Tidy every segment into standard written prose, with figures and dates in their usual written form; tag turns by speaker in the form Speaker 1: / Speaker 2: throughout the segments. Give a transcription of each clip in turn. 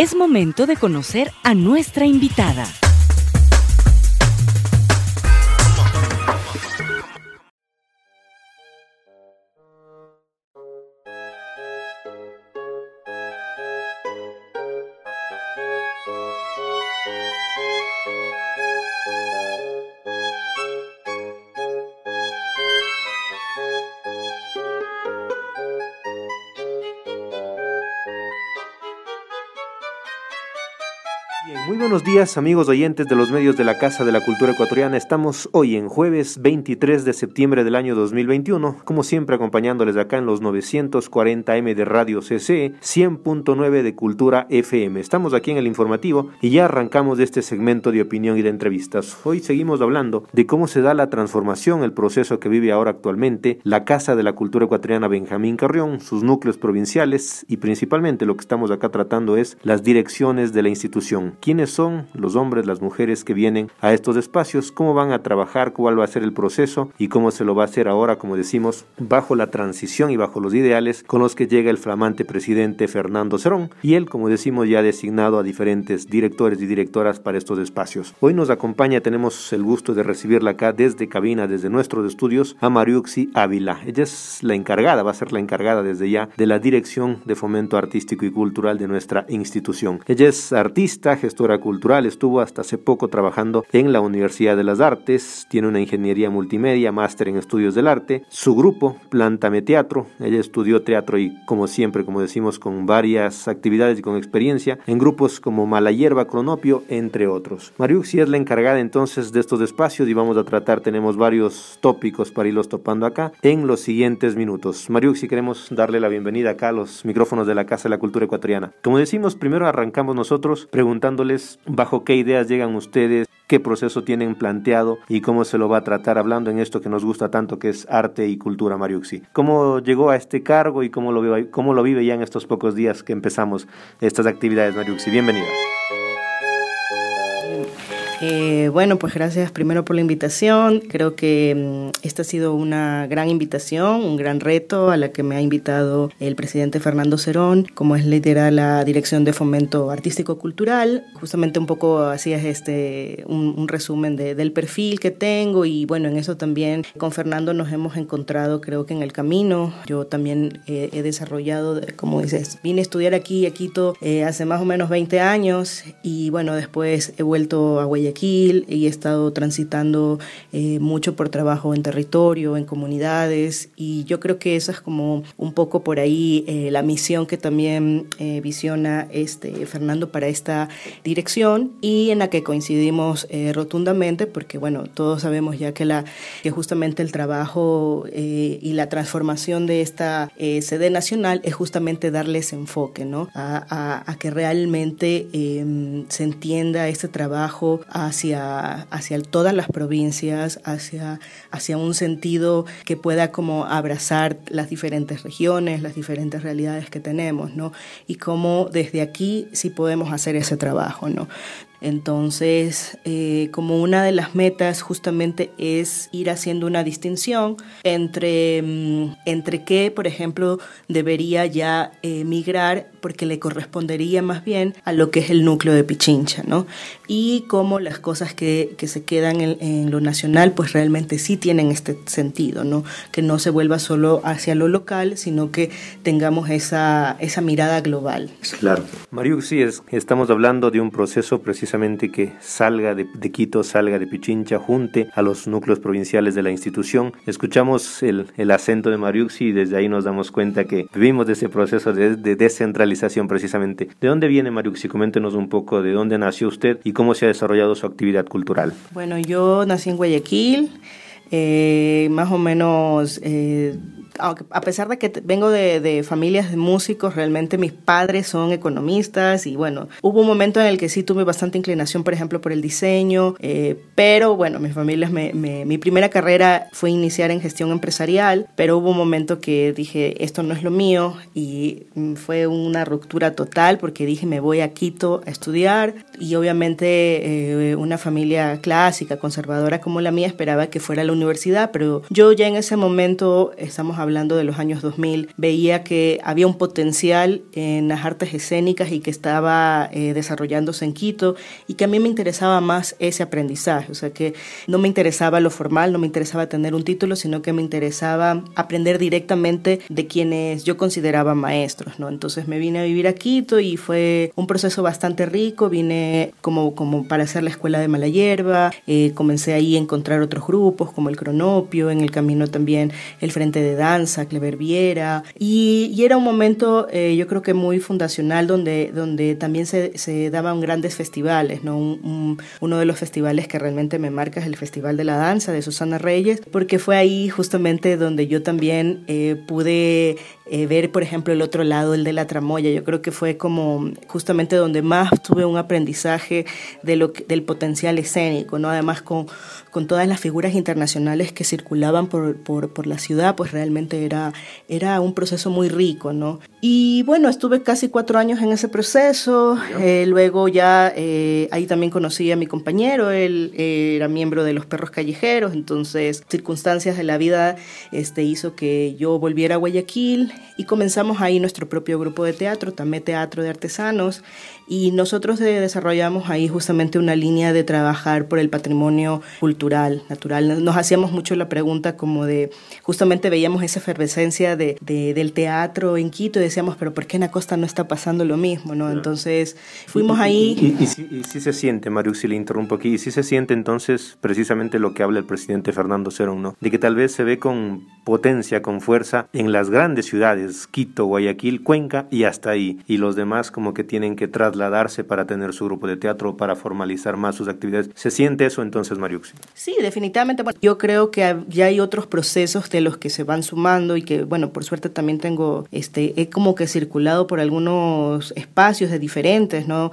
Speaker 1: Es momento de conocer a nuestra invitada.
Speaker 2: Muy buenos días, amigos oyentes de los medios de la Casa de la Cultura Ecuatoriana. Estamos hoy en jueves 23 de septiembre del año 2021, como siempre acompañándoles acá en los 940M de Radio CC, 100.9 de Cultura FM. Estamos aquí en el informativo y ya arrancamos este segmento de opinión y de entrevistas. Hoy seguimos hablando de cómo se da la transformación, el proceso que vive ahora actualmente la Casa de la Cultura Ecuatoriana Benjamín Carrión, sus núcleos provinciales y principalmente lo que estamos acá tratando es las direcciones de la institución. ¿Quiénes son los hombres, las mujeres que vienen a estos espacios? ¿Cómo van a trabajar? ¿Cuál va a ser el proceso? ¿Y cómo se lo va a hacer ahora, como decimos, bajo la transición y bajo los ideales con los que llega el flamante presidente Fernando Serón? Y él, como decimos, ya ha designado a diferentes directores y directoras para estos espacios. Hoy nos acompaña, tenemos el gusto de recibirla acá desde cabina, desde nuestros estudios, a Mariuxi Ávila. Ella es la encargada, va a ser la encargada desde ya de la Dirección de Fomento Artístico y Cultural de nuestra institución. Ella es artista, gestora cultural, estuvo hasta hace poco trabajando en la Universidad de las Artes, tiene una ingeniería multimedia, máster en estudios del arte, su grupo, Plántame Teatro, ella estudió teatro y como siempre, como decimos, con varias actividades y con experiencia en grupos como Mala Hierba, Cronopio, entre otros. Mariuxi es la encargada entonces de estos espacios y vamos a tratar, tenemos varios tópicos para irlos topando acá en los siguientes minutos. Mariuxi, queremos darle la bienvenida acá a los micrófonos de la Casa de la Cultura Ecuatoriana. Como decimos, primero arrancamos nosotros preguntándoles bajo qué ideas llegan ustedes, qué proceso tienen planteado y cómo se lo va a tratar, hablando en esto que nos gusta tanto, que es arte y cultura. Mariuxi, ¿cómo llegó a este cargo y cómo lo vive ya en estos pocos días que empezamos estas actividades? Mariuxi, bienvenida.
Speaker 3: Bueno, pues gracias primero por la invitación. Creo que esta ha sido una gran invitación, un gran reto a la que me ha invitado el presidente Fernando Serón, como es liderar la Dirección de Fomento Artístico Cultural. Justamente un poco así es un resumen del perfil que tengo y bueno, en eso también con Fernando nos hemos encontrado, creo que en el camino. Yo también he desarrollado, como dices, vine a estudiar aquí a Quito hace más o menos 20 años y bueno, después he vuelto a Guayaquil y he estado transitando mucho por trabajo en territorio, en comunidades y yo creo que esa es como un poco por ahí la misión que también visiona Fernando para esta dirección y en la que coincidimos rotundamente porque bueno, todos sabemos ya que justamente el trabajo y la transformación de esta sede nacional es justamente darle ese enfoque, ¿no? a que realmente se entienda este trabajo hacia todas las provincias, hacia un sentido que pueda como abrazar las diferentes regiones, las diferentes realidades que tenemos, ¿no? Y cómo desde aquí sí podemos hacer ese trabajo, ¿no? Entonces, como una de las metas justamente es ir haciendo una distinción entre qué, por ejemplo, debería ya migrar porque le correspondería más bien a lo que es el núcleo de Pichincha, ¿no? Y cómo las cosas que se quedan en lo nacional pues realmente sí tienen este sentido, ¿no? Que no se vuelva solo hacia lo local, sino que tengamos esa mirada global.
Speaker 2: Claro. Mariuxi, estamos hablando de un proceso precisamente que salga de Quito, salga de Pichincha, junte a los núcleos provinciales de la institución. Escuchamos el acento de Mariuxi y desde ahí nos damos cuenta que vivimos de ese proceso de descentralización precisamente. ¿De dónde viene Mariuxi? Coméntenos un poco de dónde nació usted y cómo se ha desarrollado su actividad cultural.
Speaker 3: Bueno, yo nací en Guayaquil, más o menos... a pesar de que vengo de familias de músicos, realmente mis padres son economistas y bueno, hubo un momento en el que sí tuve bastante inclinación, por ejemplo, por el diseño, pero bueno, mi primera carrera fue iniciar en gestión empresarial, pero hubo un momento que dije, esto no es lo mío y fue una ruptura total porque dije, me voy a Quito a estudiar y obviamente una familia clásica, conservadora como la mía esperaba que fuera a la universidad, pero yo ya en ese momento, estamos hablando de los años 2000, veía que había un potencial en las artes escénicas y que estaba desarrollándose en Quito, y que a mí me interesaba más ese aprendizaje, o sea que no me interesaba lo formal, no me interesaba tener un título, sino que me interesaba aprender directamente de quienes yo consideraba maestros, ¿no? Entonces me vine a vivir a Quito y fue un proceso bastante rico. Vine como para hacer la escuela de Mala Hierba, comencé ahí a encontrar otros grupos como el Cronopio, en el camino también el Frente de Danza, Clever Viera, y era un momento yo creo que muy fundacional donde también se daban grandes festivales, ¿no? Uno de los festivales que realmente me marca es el Festival de la Danza de Susana Reyes, porque fue ahí justamente donde yo también pude ver, por ejemplo, el otro lado, el de la tramoya. Yo creo que fue como justamente donde más tuve un aprendizaje del potencial escénico, ¿no? Además con todas las figuras internacionales que circulaban por la ciudad, pues realmente era un proceso muy rico, ¿no? Y bueno, estuve casi 4 años en ese proceso. Luego ya ahí también conocí a mi compañero. Él era miembro de Los Perros Callejeros, entonces circunstancias de la vida hizo que yo volviera a Guayaquil y comenzamos ahí nuestro propio grupo de teatro, Tamé Teatro de Artesanos, y nosotros desarrollamos ahí justamente una línea de trabajar por el patrimonio cultural, natural. Nos hacíamos mucho la pregunta como de, justamente veíamos esa efervescencia del teatro en Quito y decíamos, pero ¿por qué en la costa no está pasando lo mismo, ¿no? Entonces fuimos ahí.
Speaker 2: Y sí se siente, Mariux, si le interrumpo aquí, y sí se siente entonces precisamente lo que habla el presidente Fernando Serón, ¿no? De que tal vez se ve con potencia, con fuerza en las grandes ciudades, Quito, Guayaquil, Cuenca y hasta ahí, y los demás como que tienen que trasladarse para tener su grupo de teatro, para formalizar más sus actividades. ¿Se siente eso entonces, Mariux?
Speaker 3: Sí, definitivamente. Bueno, yo creo que ya hay otros procesos de los que se van sumando y que, bueno, por suerte también tengo, he como que circulado por algunos espacios de diferentes, ¿no?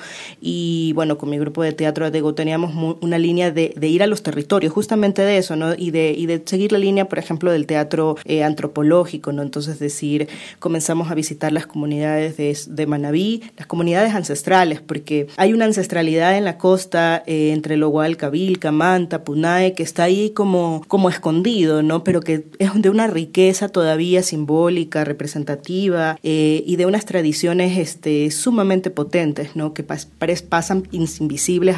Speaker 3: Y bueno, con mi grupo de teatro de Go teníamos una línea de ir a los territorios, justamente de eso, ¿no? Y de seguir la línea, por ejemplo, del teatro antropológico, ¿no? Entonces comenzamos a visitar las comunidades de Manabí, las comunidades ancestrales, porque hay una ancestralidad en la costa entre Logual, Cabilca, Manta, Punae, que está ahí como escondido, ¿no? Pero que es de una riqueza todavía simbólica, representativa, y de unas tradiciones sumamente potentes, ¿no? Que pasan invisibles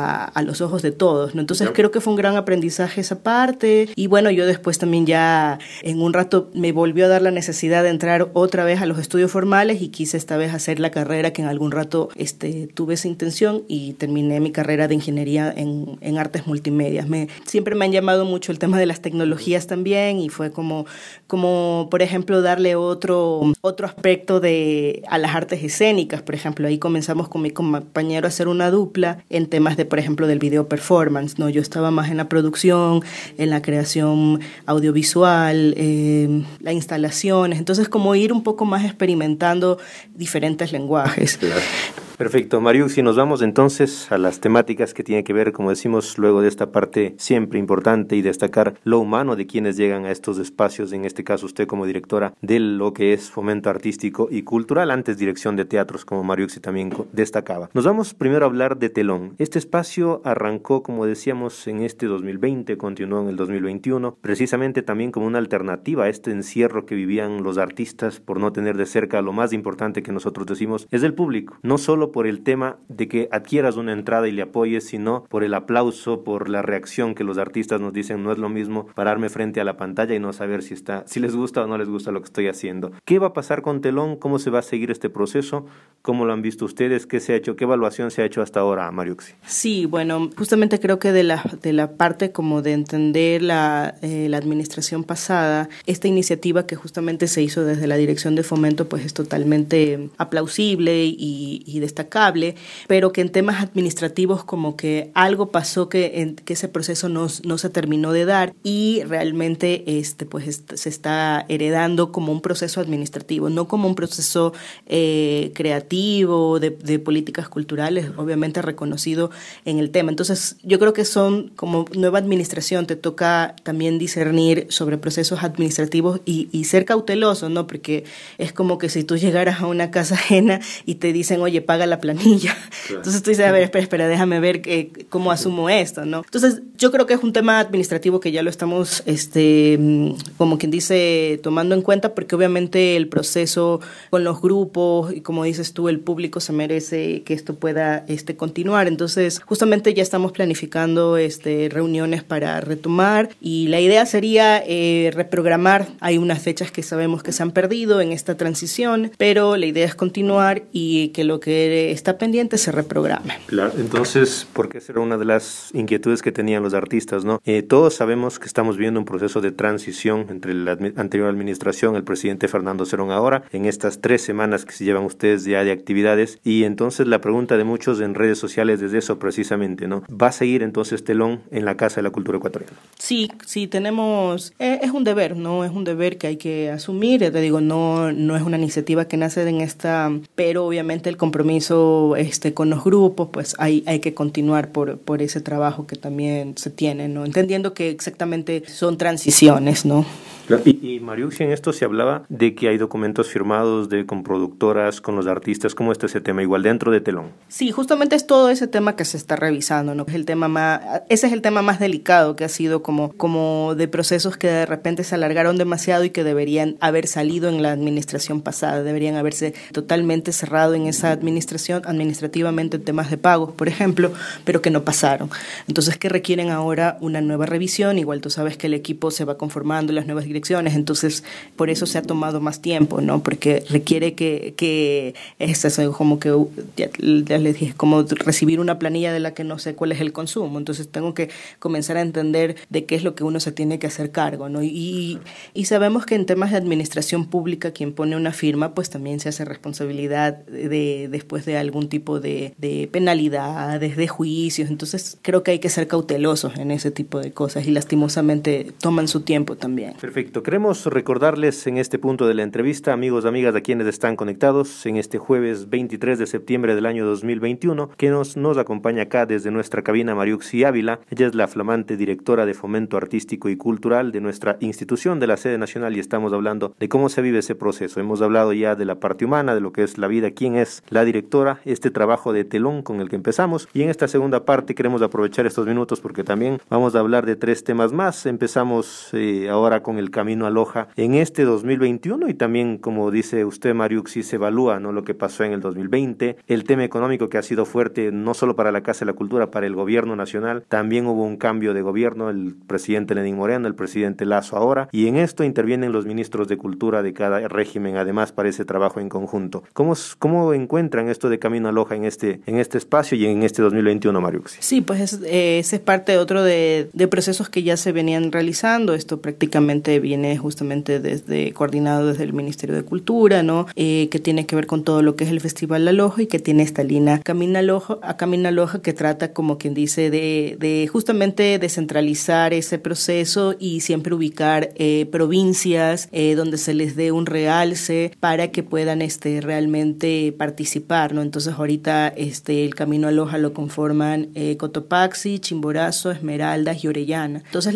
Speaker 3: a los ojos de todos, ¿no? Entonces creo que fue un gran aprendizaje esa parte, y bueno, yo después también ya en un rato me volvió a dar la necesidad de entrar otra vez a los estudios formales y quise esta vez hacer la carrera que en algún rato tuve esa intención, y terminé mi carrera de ingeniería en artes multimedia. Siempre me han llamado mucho el tema de las tecnologías también, y fue como por ejemplo darle otro aspecto a las artes escénicas. Por ejemplo, ahí comenzamos con mi compañero a hacer una dupla en temas de, por ejemplo, del video performance, ¿no? Yo estaba más en la producción, en la creación audiovisual, las instalaciones, entonces como ir un poco más experimentando diferentes lenguajes.
Speaker 2: Claro. Perfecto, Mariux, si nos vamos entonces a las temáticas que tienen que ver, como decimos, luego de esta parte siempre importante y destacar lo humano de quienes llegan a estos espacios, en este caso usted como directora de lo que es fomento artístico y cultural, antes dirección de teatros, como Mariux también destacaba. Nos vamos primero a hablar de Telón. Este espacio arrancó, como decíamos, en este 2020, continuó en el 2021, precisamente también como una alternativa a este encierro que vivían los artistas por no tener de cerca lo más importante que nosotros decimos, es el público, no solo por el tema de que adquieras una entrada y le apoyes, sino por el aplauso, por la reacción que los artistas nos dicen. No es lo mismo pararme frente a la pantalla y no saber si les gusta o no les gusta lo que estoy haciendo. ¿Qué va a pasar con Telón? ¿Cómo se va a seguir este proceso? ¿Cómo lo han visto ustedes? ¿Qué se ha hecho? ¿Qué evaluación se ha hecho hasta ahora, Mariuxi?
Speaker 3: Sí, bueno, justamente creo que de la parte como de entender la administración pasada, esta iniciativa que justamente se hizo desde la Dirección de Fomento, pues es totalmente aplausible y destacable, pero que en temas administrativos como que algo pasó que ese proceso no se terminó de dar, y realmente pues se está heredando como un proceso administrativo, no como un proceso creativo de políticas culturales, obviamente reconocido en el tema. Entonces yo creo que son como nueva administración, te toca también discernir sobre procesos administrativos y ser cauteloso, ¿no? Porque es como que si tú llegaras a una casa ajena y te dicen, oye, paga la planilla.
Speaker 2: Claro.
Speaker 3: Entonces tú dices, a ver, espera, déjame ver cómo asumo esto, ¿no? Entonces yo creo que es un tema administrativo que ya lo estamos, como quien dice, tomando en cuenta, porque obviamente el proceso con los grupos y como dices tú, el público se merece que esto pueda continuar. Entonces justamente ya estamos planificando reuniones para retomar y la idea sería reprogramar. Hay unas fechas que sabemos que se han perdido en esta transición, pero la idea es continuar y que lo que está pendiente se reprograme.
Speaker 2: Claro, entonces, porque esa era una de las inquietudes que tenían los artistas, ¿no? Todos sabemos que estamos viendo un proceso de transición entre la anterior administración, el presidente Fernando Serón ahora, en estas 3 semanas que se llevan ustedes ya de actividades, y entonces la pregunta de muchos en redes sociales es eso precisamente, ¿no? ¿Va a seguir entonces Telón en la Casa de la Cultura Ecuatoriana?
Speaker 3: Sí, tenemos, es un deber, ¿no? Es un deber que hay que asumir, te digo, no es una iniciativa que nace en esta, pero obviamente el compromiso con los grupos, pues hay que continuar por ese trabajo que también se tiene, ¿no? Entendiendo que exactamente son transiciones, ¿no?
Speaker 2: Y Mariuxi, en esto se hablaba de que hay documentos firmados con productoras, con los artistas. ¿Cómo está ese tema? Igual dentro de Telón.
Speaker 3: Sí, justamente es todo ese tema que se está revisando, ¿no? Ese es el tema más delicado que ha sido como de procesos que de repente se alargaron demasiado y que deberían haber salido en la administración pasada, deberían haberse totalmente cerrado en esa administración, administrativamente en temas de pagos, por ejemplo, pero que no pasaron. Entonces, que requieren ahora una nueva revisión. Igual tú sabes que el equipo se va conformando, las nuevas direcciones, entonces por eso se ha tomado más tiempo, ¿no? Porque requiere que es eso, como que ya les dije, como recibir una planilla de la que no sé cuál es el consumo, entonces tengo que comenzar a entender de qué es lo que uno se tiene que hacer cargo, ¿no? Y sabemos que en temas de administración pública quien pone una firma pues también se hace responsabilidad después de algún tipo de penalidades, de juicios, entonces creo que hay que ser cautelosos en ese tipo de cosas y lastimosamente toman su tiempo también.
Speaker 2: Perfecto. Queremos recordarles en este punto de la entrevista, amigos, amigas, a quienes están conectados en este jueves 23 de septiembre del año 2021, que nos acompaña acá desde nuestra cabina Mariuxi Ávila. Ella es la flamante directora de Fomento Artístico y Cultural de nuestra institución de la sede nacional y estamos hablando de cómo se vive ese proceso. Hemos hablado ya de la parte humana, de lo que es la vida, quién es la directora, este trabajo de telón con el que empezamos, y en esta segunda parte queremos aprovechar estos minutos porque también vamos a hablar de 3 temas más. Empezamos ahora con el camino a Loja en este 2021 y también, como dice usted, Mariuxi, se evalúa, ¿no?, lo que pasó en el 2020, el tema económico que ha sido fuerte no solo para la Casa de la Cultura, para el gobierno nacional. También hubo un cambio de gobierno, el presidente Lenín Moreno, el presidente Lasso ahora, y en esto intervienen los ministros de Cultura de cada régimen, además para ese trabajo en conjunto. ¿Cómo encuentran esto de Camino a Loja en este espacio y en este 2021, Mariuxi?
Speaker 3: Sí, pues ese es parte de otro de procesos que ya se venían realizando. Esto prácticamente viene justamente coordinado desde el Ministerio de Cultura, ¿no? Que tiene que ver con todo lo que es el Festival La Loja y que tiene esta línea Camino a Loja que trata, como quien dice, de justamente descentralizar ese proceso y siempre ubicar provincias donde se les dé un realce para que puedan realmente participar, ¿no? Entonces ahorita el Camino a Loja lo conforman Cotopaxi, Chimborazo, Esmeraldas y Orellana. Entonces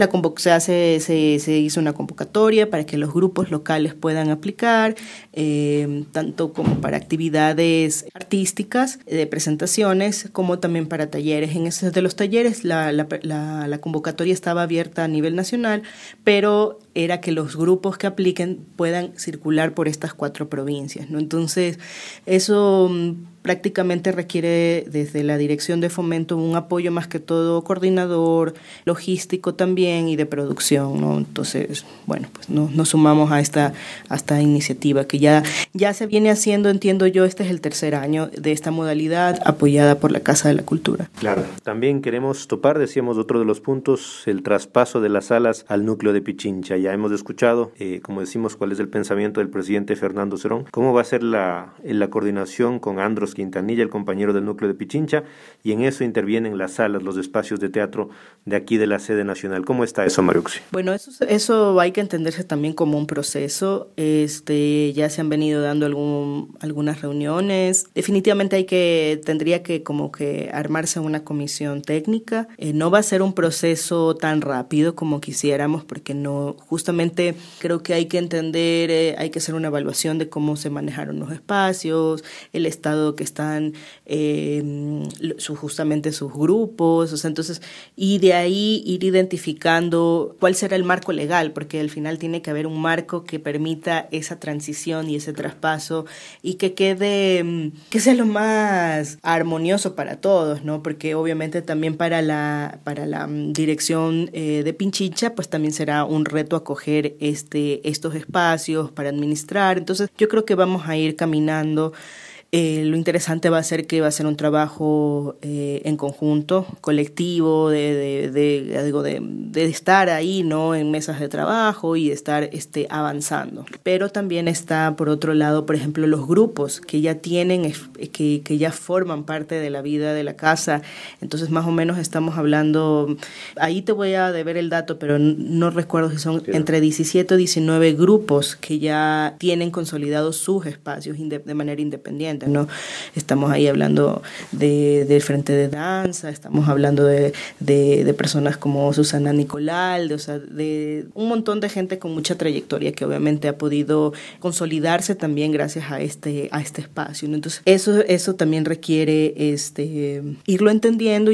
Speaker 3: se hizo una convocatoria para que los grupos locales puedan aplicar, tanto como para actividades artísticas, de presentaciones, como también para talleres. En esos de los talleres la convocatoria estaba abierta a nivel nacional, pero era que los grupos que apliquen puedan circular por estas 4 provincias, ¿no? Entonces, eso prácticamente requiere desde la Dirección de Fomento un apoyo más que todo coordinador, logístico también y de producción, ¿no? Entonces, bueno, pues nos sumamos a esta iniciativa que ya se viene haciendo, entiendo yo, este es el 3er año de esta modalidad apoyada por la Casa de la Cultura.
Speaker 2: Claro. También queremos topar, decíamos, otro de los puntos, el traspaso de las salas al núcleo de Pichincha. Ya hemos escuchado, como decimos, cuál es el pensamiento del presidente Fernando Serón, cómo va a ser la coordinación con Andros Quintanilla, el compañero del núcleo de Pichincha, y en eso intervienen las salas, los espacios de teatro de aquí de la sede nacional. ¿Cómo está eso, Mariuxi?
Speaker 3: Bueno, eso hay que entender verse también como un proceso. Ya se han venido dando algunas reuniones. Definitivamente tendría que como que armarse una comisión técnica. No va a ser un proceso tan rápido como quisiéramos, porque no, justamente creo que hay que entender, hay que hacer una evaluación de cómo se manejaron los espacios, el estado que están justamente sus grupos, o sea, entonces, y de ahí ir identificando cuál será el marco legal, porque al final tiene que haber un marco que permita esa transición y ese traspaso y que sea lo más armonioso para todos, ¿no? Porque obviamente también para la dirección de Pichincha, pues también será un reto acoger estos espacios para administrar. Entonces, yo creo que vamos a ir caminando. Lo interesante va a ser que va a ser un trabajo en conjunto, colectivo, de estar ahí, ¿no? En mesas de trabajo y de estar avanzando. Pero también está, por otro lado, por ejemplo, los grupos que ya tienen, que ya forman parte de la vida de la casa. Entonces, más o menos estamos hablando, ahí te voy a deber el dato, pero no recuerdo si son entre 17 o 19 grupos que ya tienen consolidados sus espacios de manera independiente, ¿no? Estamos ahí hablando del Frente de Danza, estamos hablando de personas como Susana Nicolal, o sea, de un montón de gente con mucha trayectoria que obviamente ha podido consolidarse también gracias a este espacio, ¿no? Entonces, eso también requiere irlo entendiendo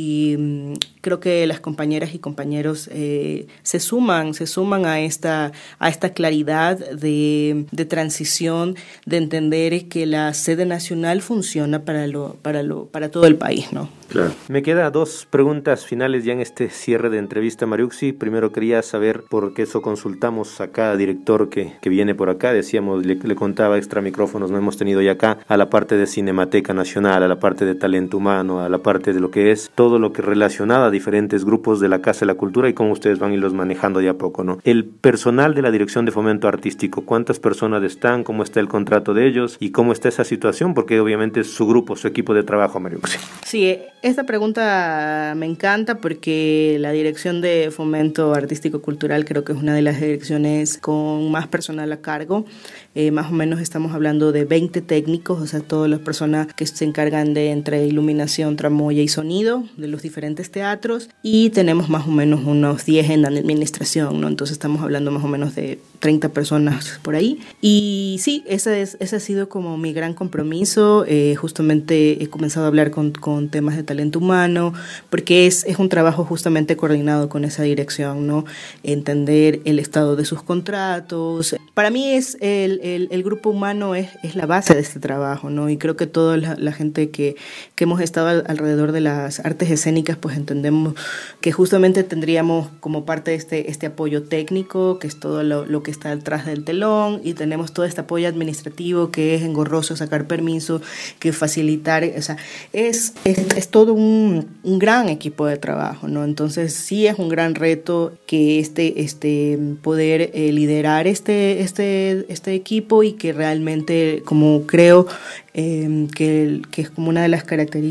Speaker 3: y creo que las compañeras y compañeros se suman a esta claridad de transición, de entender que la sede nacional funciona para todo el país, ¿no?
Speaker 2: Claro. Me quedan dos preguntas finales ya en este cierre de entrevista, Mariuxi. Primero quería saber, porque eso consultamos a cada director que viene por acá, decíamos, le contaba extra micrófonos, no hemos tenido ya acá, a la parte de Cinemateca Nacional, a la parte de talento humano, a la parte de lo que es todo lo que relacionado a diferentes grupos de la Casa de la Cultura y cómo ustedes van a irlos manejando de a poco, ¿no? El personal de la Dirección de Fomento Artístico, ¿cuántas personas están? ¿Cómo está el contrato de ellos? ¿Y cómo está esa situación? Porque obviamente es su grupo, su equipo de trabajo, Mariuxi.
Speaker 3: Sí, esta pregunta me encanta porque la Dirección de Fomento Artístico Cultural creo que es una de las direcciones con más personal a cargo. Más o menos estamos hablando de 20 técnicos, o sea, todas las personas que se encargan de entre iluminación, tramoya y sonido de los diferentes teatros, y tenemos más o menos unos 10 en administración, ¿no? Entonces estamos hablando más o menos de 30 personas por ahí. Y sí, ese ha sido como mi gran compromiso. Justamente he comenzado a hablar con temas de talento humano, porque es un trabajo justamente coordinado con esa dirección, ¿no? Entender el estado de sus contratos. Para mí el grupo humano es la base de este trabajo, ¿no? Y creo que toda la gente que hemos estado alrededor de las artes escénicas, pues entendemos que justamente tendríamos como parte de este apoyo técnico, que es todo lo que está detrás del telón, y tenemos todo este apoyo administrativo que es engorroso sacar permiso, que facilitar, o sea, es todo un gran equipo de trabajo, ¿no? Entonces sí es un gran reto que poder liderar este equipo, y que realmente, como creo que es como una de las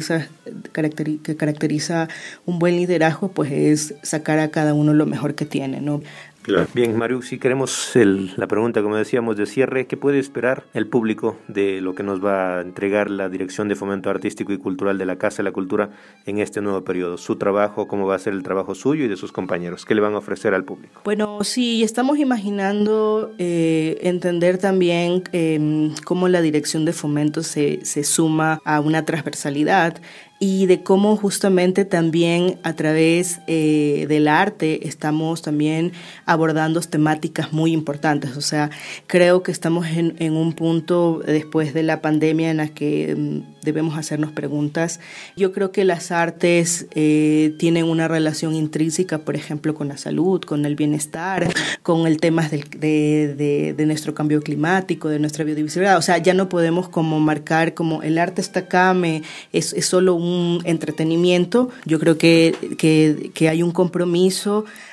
Speaker 3: que caracteriza un buen liderazgo, pues es sacar a cada uno lo mejor que tiene, ¿no?
Speaker 2: Claro. Bien, Mariuxi, queremos la pregunta, como decíamos, de cierre. ¿Qué puede esperar el público de lo que nos va a entregar la Dirección de Fomento Artístico y Cultural de la Casa de la Cultura en este nuevo periodo? Su trabajo, ¿cómo va a ser el trabajo suyo y de sus compañeros? ¿Qué le van a ofrecer al público?
Speaker 3: Bueno, sí, estamos imaginando entender también cómo la Dirección de Fomento se suma a una transversalidad, y de cómo justamente también a través del arte estamos también abordando temáticas muy importantes. O sea, creo que estamos en un punto después de la pandemia en la que debemos hacernos preguntas. Yo creo que las artes tienen una relación intrínseca, por ejemplo, con la salud, con el bienestar, con el tema de nuestro cambio climático, de nuestra biodiversidad. O sea, ya no podemos como marcar como el arte está acá, es solo un entretenimiento. Yo creo que hay un compromiso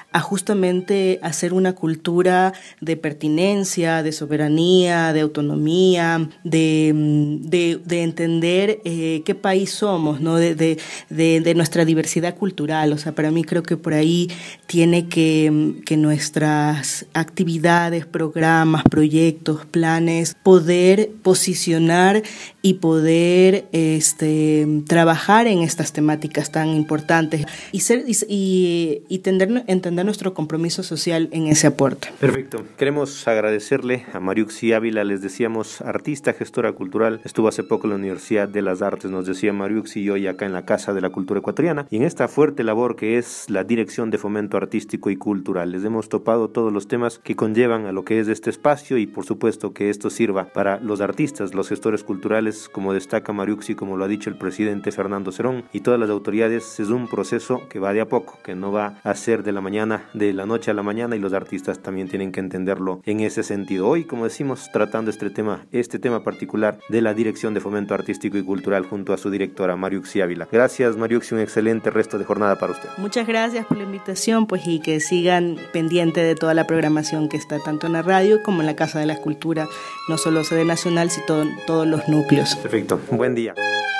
Speaker 3: a justamente hacer una cultura de pertinencia, de soberanía, de autonomía, de entender qué país somos, ¿no? De nuestra diversidad cultural. O sea, para mí creo que por ahí tiene que nuestras actividades, programas, proyectos, planes, poder posicionar y poder trabajar en estas temáticas tan importantes y entender nuestro compromiso social en ese aporte.
Speaker 2: Perfecto. Queremos agradecerle a Mariuxi Ávila, les decíamos artista, gestora cultural, estuvo hace poco en la Universidad de las Artes, nos decía Mariuxi, y hoy acá en la Casa de la Cultura Ecuatoriana, y en esta fuerte labor que es la Dirección de Fomento Artístico y Cultural. Les hemos topado todos los temas que conllevan a lo que es este espacio y por supuesto que esto sirva para los artistas, los gestores culturales, como destaca Mariuxi, como lo ha dicho el presidente Fernando Serón y todas las autoridades. Es un proceso que va de a poco, que no va a ser de la noche a la mañana, y los artistas también tienen que entenderlo en ese sentido. Hoy, como decimos, tratando este tema particular de la Dirección de Fomento Artístico y Cultural junto a su directora Mariuxi Ávila. Gracias, Mariuxi, un excelente resto de jornada para usted.
Speaker 3: Muchas gracias por la invitación, pues, y que sigan pendiente de toda la programación que está tanto en la radio como en la Casa de la Cultura, no solo sede nacional, sino todos los núcleos.
Speaker 2: Perfecto, buen día.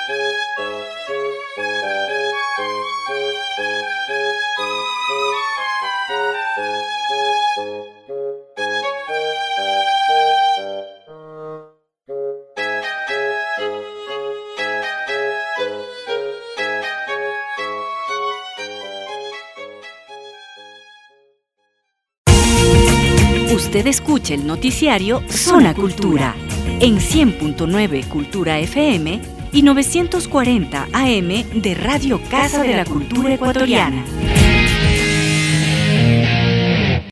Speaker 1: Usted escucha el noticiario Zona Cultura en 100.9 Cultura FM y 940 AM de Radio Casa de la Cultura Ecuatoriana.